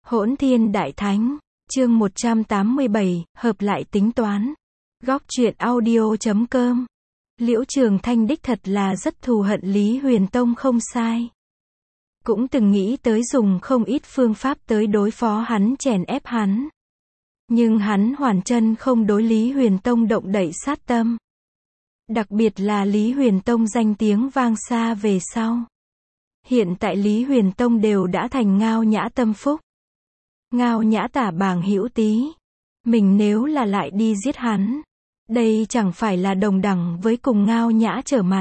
Hỗn Thiên Đại Thánh, chương 187, hợp lại tính toán. Góc truyện audio.com. Liễu Trường Thanh đích thật là rất thù hận Lý Huyền Tông không sai. Cũng từng nghĩ tới dùng không ít phương pháp tới đối phó hắn, chèn ép hắn. Nhưng hắn hoàn chân không đối Lý Huyền Tông động đậy sát tâm. Đặc biệt là Lý Huyền Tông danh tiếng vang xa về sau. Hiện tại Lý Huyền Tông đều đã thành Ngao Nhã tâm phúc. Ngao Nhã tả bảng hữu tý. Mình nếu là lại đi giết hắn, đây chẳng phải là đồng đẳng với cùng Ngao Nhã trở mặt.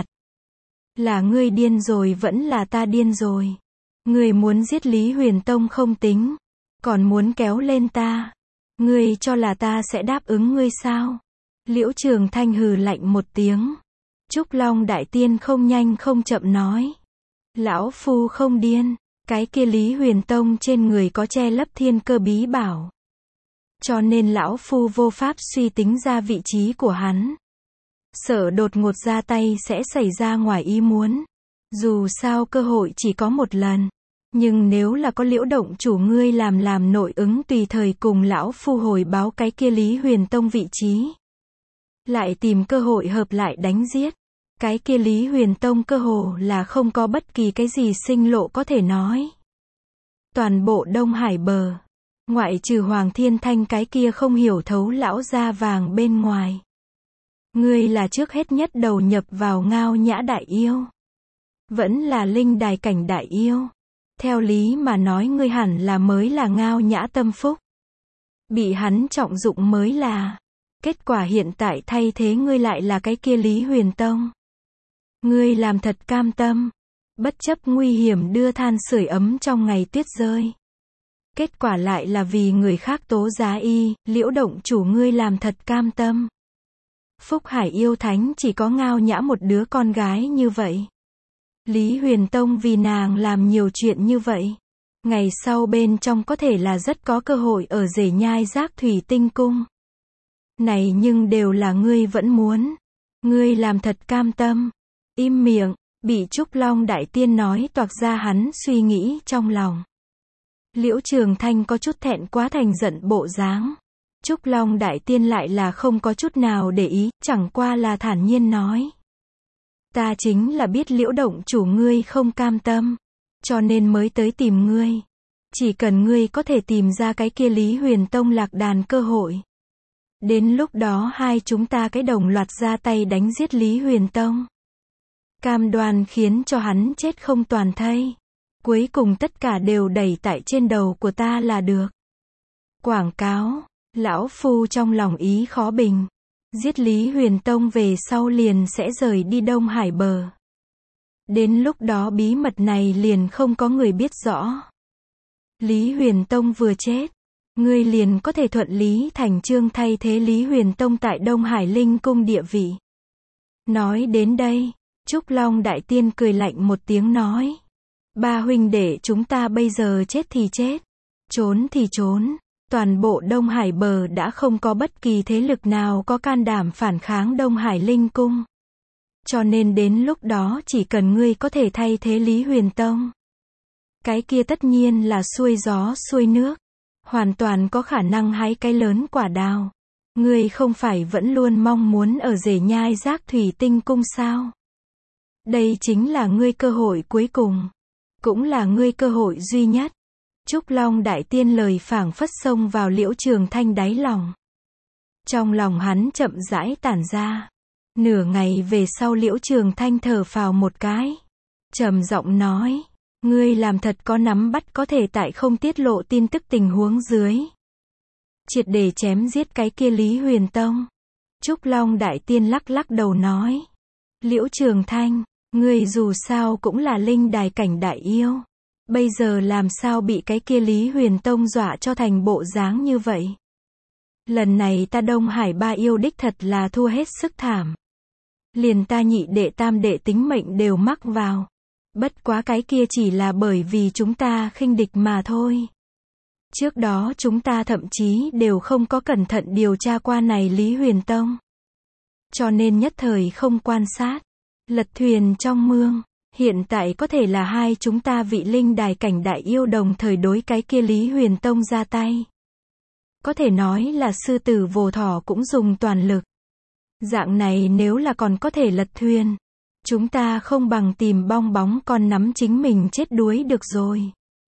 Là ngươi điên rồi vẫn là ta điên rồi. Ngươi muốn giết Lý Huyền Tông không tính, còn muốn kéo lên ta. Ngươi cho là ta sẽ đáp ứng ngươi sao? Liễu Trường Thanh hừ lạnh một tiếng. Trúc Long Đại Tiên không nhanh không chậm nói. Lão Phu không điên. Cái kia Lý Huyền Tông trên người có che lấp thiên cơ bí bảo. Cho nên Lão Phu vô pháp suy tính ra vị trí của hắn. Sợ đột ngột ra tay sẽ xảy ra ngoài ý muốn. Dù sao cơ hội chỉ có một lần. Nhưng nếu là có Liễu động chủ ngươi làm nội ứng tùy thời cùng Lão Phu hồi báo cái kia Lý Huyền Tông vị trí. Lại tìm cơ hội hợp lại đánh giết. Cái kia Lý Huyền Tông cơ hồ là không có bất kỳ cái gì sinh lộ có thể nói. Toàn bộ Đông Hải bờ, ngoại trừ Hoàng Thiên Thanh cái kia không hiểu thấu lão da vàng bên ngoài. Ngươi là trước hết nhất đầu nhập vào Ngao Nhã đại yêu. Vẫn là linh đài cảnh đại yêu. Theo lý mà nói ngươi hẳn là mới là Ngao Nhã tâm phúc. Bị hắn trọng dụng mới là. Kết quả hiện tại thay thế ngươi lại là cái kia Lý Huyền Tông. Ngươi làm thật cam tâm, bất chấp nguy hiểm đưa than sưởi ấm trong ngày tuyết rơi. Kết quả lại là vì người khác tố giá y, Liễu động chủ ngươi làm thật cam tâm. Phúc Hải yêu thánh chỉ có Ngao Nhã một đứa con gái như vậy. Lý Huyền Tông vì nàng làm nhiều chuyện như vậy. Ngày sau bên trong có thể là rất có cơ hội ở rể nhai giác thủy tinh cung. Này nhưng đều là ngươi vẫn muốn. Ngươi làm thật cam tâm. Im miệng, bị Trúc Long Đại Tiên nói toạc ra hắn suy nghĩ trong lòng. Liễu Trường Thanh có chút thẹn quá thành giận bộ dáng. Trúc Long Đại Tiên lại là không có chút nào để ý, chẳng qua là thản nhiên nói. Ta chính là biết Liễu động chủ ngươi không cam tâm, cho nên mới tới tìm ngươi. Chỉ cần ngươi có thể tìm ra cái kia Lý Huyền Tông lạc đàn cơ hội. Đến lúc đó hai chúng ta cái đồng loạt ra tay đánh giết Lý Huyền Tông. Cam đoan khiến cho hắn chết không toàn thây. Cuối cùng tất cả đều đẩy tại trên đầu của ta là được. Quảng cáo, Lão Phu trong lòng ý khó bình. Giết Lý Huyền Tông về sau liền sẽ rời đi Đông Hải bờ. Đến lúc đó bí mật này liền không có người biết rõ. Lý Huyền Tông vừa chết, ngươi liền có thể thuận lý thành chương thay thế Lý Huyền Tông tại Đông Hải Linh Cung địa vị. Nói đến đây, Trúc Long Đại Tiên cười lạnh một tiếng nói. Ba huynh đệ chúng ta bây giờ chết thì chết, trốn thì trốn. Toàn bộ Đông Hải bờ đã không có bất kỳ thế lực nào có can đảm phản kháng Đông Hải Linh Cung. Cho nên đến lúc đó chỉ cần ngươi có thể thay thế Lý Huyền Tông. Cái kia tất nhiên là xuôi gió xuôi nước. Hoàn toàn có khả năng hái cái lớn quả đào. Ngươi không phải vẫn luôn mong muốn ở rể nhai giác thủy tinh cung sao? Đây chính là ngươi cơ hội cuối cùng. Cũng là ngươi cơ hội duy nhất. Trúc Long Đại Tiên lời phảng phất xông vào Liễu Trường Thanh đáy lòng. Trong lòng hắn chậm rãi tản ra. Nửa ngày về sau Liễu Trường Thanh thở phào một cái. Trầm giọng nói. Ngươi làm thật có nắm bắt có thể tại không tiết lộ tin tức tình huống dưới. Triệt để chém giết cái kia Lý Huyền Tông. Trúc Long Đại Tiên lắc lắc đầu nói. Liễu Trường Thanh, ngươi dù sao cũng là linh đài cảnh đại yêu. Bây giờ làm sao bị cái kia Lý Huyền Tông dọa cho thành bộ dáng như vậy? Lần này ta Đông Hải ba yêu đích thật là thua hết sức thảm. Liền ta nhị đệ tam đệ tính mệnh đều mắc vào. Bất quá cái kia chỉ là bởi vì chúng ta khinh địch mà thôi. Trước đó chúng ta thậm chí đều không có cẩn thận điều tra qua này Lý Huyền Tông. Cho nên nhất thời không quan sát. Lật thuyền trong mương. Hiện tại có thể là hai chúng ta vị linh đài cảnh đại yêu đồng thời đối cái kia Lý Huyền Tông ra tay. Có thể nói là sư tử vồ thỏ cũng dùng toàn lực. Dạng này nếu là còn có thể lật thuyền, chúng ta không bằng tìm bong bóng con nắm chính mình chết đuối được rồi.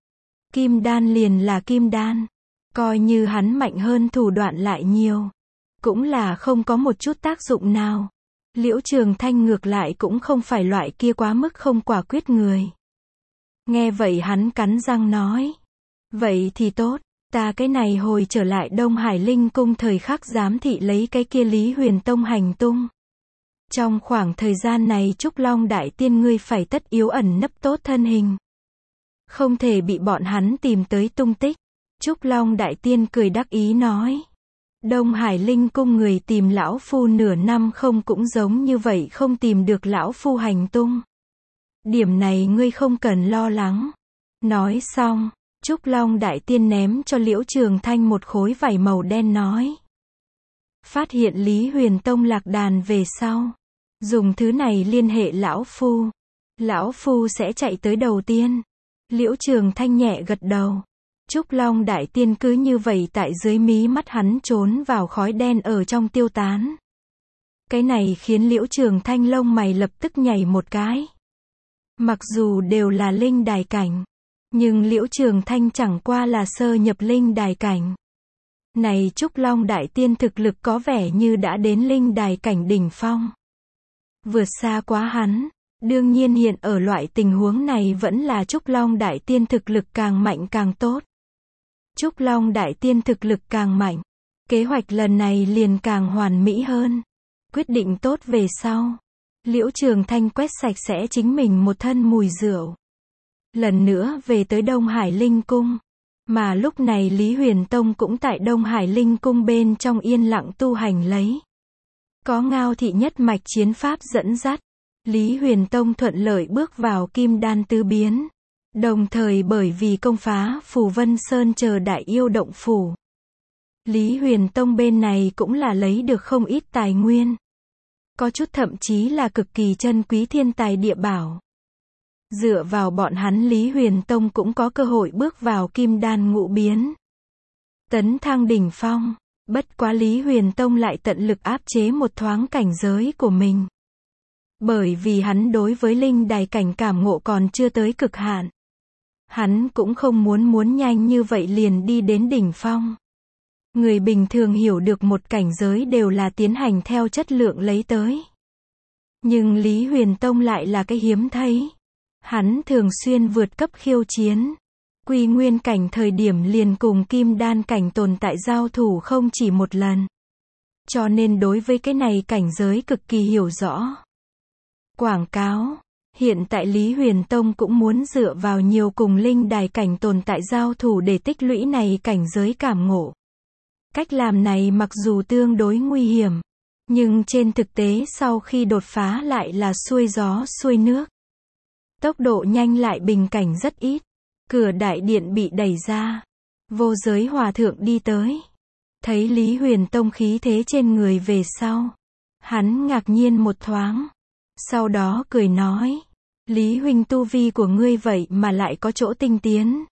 Kim đan liền là kim đan. Coi như hắn mạnh hơn thủ đoạn lại nhiều. Cũng là không có một chút tác dụng nào. Liễu Trường Thanh ngược lại cũng không phải loại kia quá mức không quả quyết người. Nghe vậy hắn cắn răng nói. Vậy thì tốt, ta cái này hồi trở lại Đông Hải Linh Cung thời khắc giám thị lấy cái kia Lý Huyền Tông hành tung. Trong khoảng thời gian này Trúc Long Đại Tiên ngươi phải tất yếu ẩn nấp tốt thân hình. Không thể bị bọn hắn tìm tới tung tích. Trúc Long Đại Tiên cười đắc ý nói. Đông Hải Linh Cung người tìm lão phu nửa năm không cũng giống như vậy không tìm được lão phu hành tung. Điểm này ngươi không cần lo lắng. Nói xong, Trúc Long Đại Tiên ném cho Liễu Trường Thanh một khối vải màu đen nói. Phát hiện Lý Huyền Tông lạc đàn về sau. Dùng thứ này liên hệ lão phu. Lão phu sẽ chạy tới đầu tiên. Liễu Trường Thanh nhẹ gật đầu. Trúc Long Đại Tiên cứ như vậy tại dưới mí mắt hắn trốn vào khói đen ở trong tiêu tán. Cái này khiến Liễu Trường Thanh lông mày lập tức nhảy một cái. Mặc dù đều là linh đài cảnh, nhưng Liễu Trường Thanh chẳng qua là sơ nhập linh đài cảnh. Này Trúc Long Đại Tiên thực lực có vẻ như đã đến linh đài cảnh đỉnh phong. Vượt xa quá hắn. Đương nhiên hiện ở loại tình huống này vẫn là Trúc Long Đại Tiên thực lực càng mạnh càng tốt. Trúc Long Đại Tiên thực lực càng mạnh, kế hoạch lần này liền càng hoàn mỹ hơn. Quyết định tốt về sau, Liễu Trường Thanh quét sạch sẽ chính mình một thân mùi rượu. Lần nữa về tới Đông Hải Linh Cung. Mà lúc này Lý Huyền Tông cũng tại Đông Hải Linh Cung bên trong yên lặng tu hành lấy. Có Ngao Thị nhất mạch chiến pháp dẫn dắt. Lý Huyền Tông thuận lợi bước vào kim đan tứ biến. Đồng thời bởi vì công phá Phù Vân Sơn chờ đại yêu động phủ. Lý Huyền Tông bên này cũng là lấy được không ít tài nguyên. Có chút thậm chí là cực kỳ chân quý thiên tài địa bảo. Dựa vào bọn hắn Lý Huyền Tông cũng có cơ hội bước vào kim đan ngũ biến. Tấn thăng đỉnh phong. Bất quá Lý Huyền Tông lại tận lực áp chế một thoáng cảnh giới của mình. Bởi vì hắn đối với linh đài cảnh cảm ngộ còn chưa tới cực hạn. Hắn cũng không muốn nhanh như vậy liền đi đến đỉnh phong. Người bình thường hiểu được một cảnh giới đều là tiến hành theo chất lượng lấy tới. Nhưng Lý Huyền Tông lại là cái hiếm thấy. Hắn thường xuyên vượt cấp khiêu chiến. Quy nguyên cảnh thời điểm liền cùng kim đan cảnh tồn tại giao thủ không chỉ một lần. Cho nên đối với cái này cảnh giới cực kỳ hiểu rõ. Quảng cáo. Hiện tại Lý Huyền Tông cũng muốn dựa vào nhiều cùng linh đài cảnh tồn tại giao thủ để tích lũy này cảnh giới cảm ngộ. Cách làm này mặc dù tương đối nguy hiểm, nhưng trên thực tế sau khi đột phá lại là xuôi gió xuôi nước. Tốc độ nhanh lại bình cảnh rất ít. Cửa đại điện bị đẩy ra. Vô Giới Hòa Thượng đi tới. Thấy Lý Huyền Tông khí thế trên người về sau. Hắn ngạc nhiên một thoáng. Sau đó cười nói. Lý huynh tu vi của ngươi vậy mà lại có chỗ tinh tiến.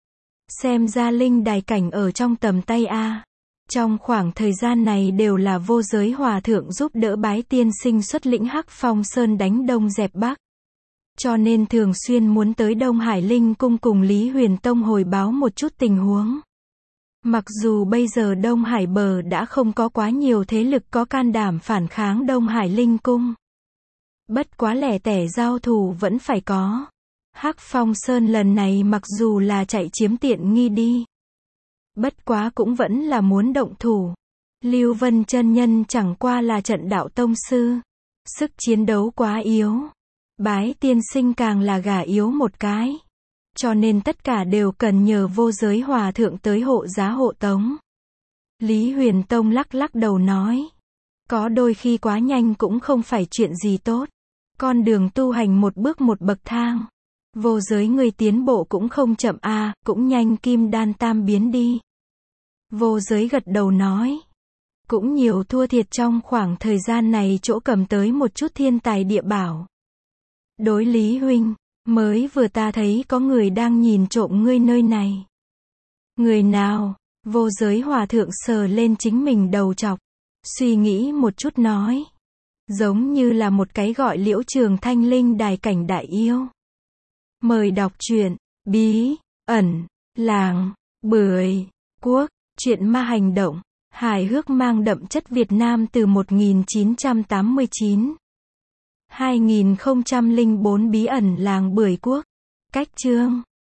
Xem ra linh đài cảnh ở trong tầm tay a. Trong khoảng thời gian này đều là Vô Giới Hòa Thượng giúp đỡ Bái tiên sinh xuất lĩnh Hắc Phong Sơn đánh Đông dẹp Bắc. Cho nên thường xuyên muốn tới Đông Hải Linh Cung cùng Lý Huyền Tông hồi báo một chút tình huống. Mặc dù bây giờ Đông Hải bờ đã không có quá nhiều thế lực có can đảm phản kháng Đông Hải Linh Cung. Bất quá lẻ tẻ giao thủ vẫn phải có. Hắc Phong Sơn lần này mặc dù là chạy chiếm tiện nghi đi. Bất quá cũng vẫn là muốn động thủ. Lưu Vân chân nhân chẳng qua là trận đạo tông sư. Sức chiến đấu quá yếu. Bái tiên sinh càng là gà yếu một cái. Cho nên tất cả đều cần nhờ Vô Giới Hòa Thượng tới hộ giá hộ tống. Lý Huyền Tông lắc lắc đầu nói. Có đôi khi quá nhanh cũng không phải chuyện gì tốt. Con đường tu hành một bước một bậc thang. Vô giới người tiến bộ cũng không chậm a, cũng nhanh kim đan tam biến đi. Vô Giới gật đầu nói. Cũng nhiều thua thiệt trong khoảng thời gian này chỗ cầm tới một chút thiên tài địa bảo. Đối Lý huynh, mới vừa ta thấy có người đang nhìn trộm ngươi nơi này. Người nào? Vô Giới hòa thượng sờ lên chính mình đầu trọc, suy nghĩ một chút nói. Giống như là một cái gọi Liễu Trường Thanh linh đài cảnh đại yêu. Mời đọc truyện, bí, ẩn, làng, bưởi, quốc, truyện ma hành động, hài hước mang đậm chất Việt Nam từ 1989. 2004 bí ẩn làng bưởi quốc. Cách chương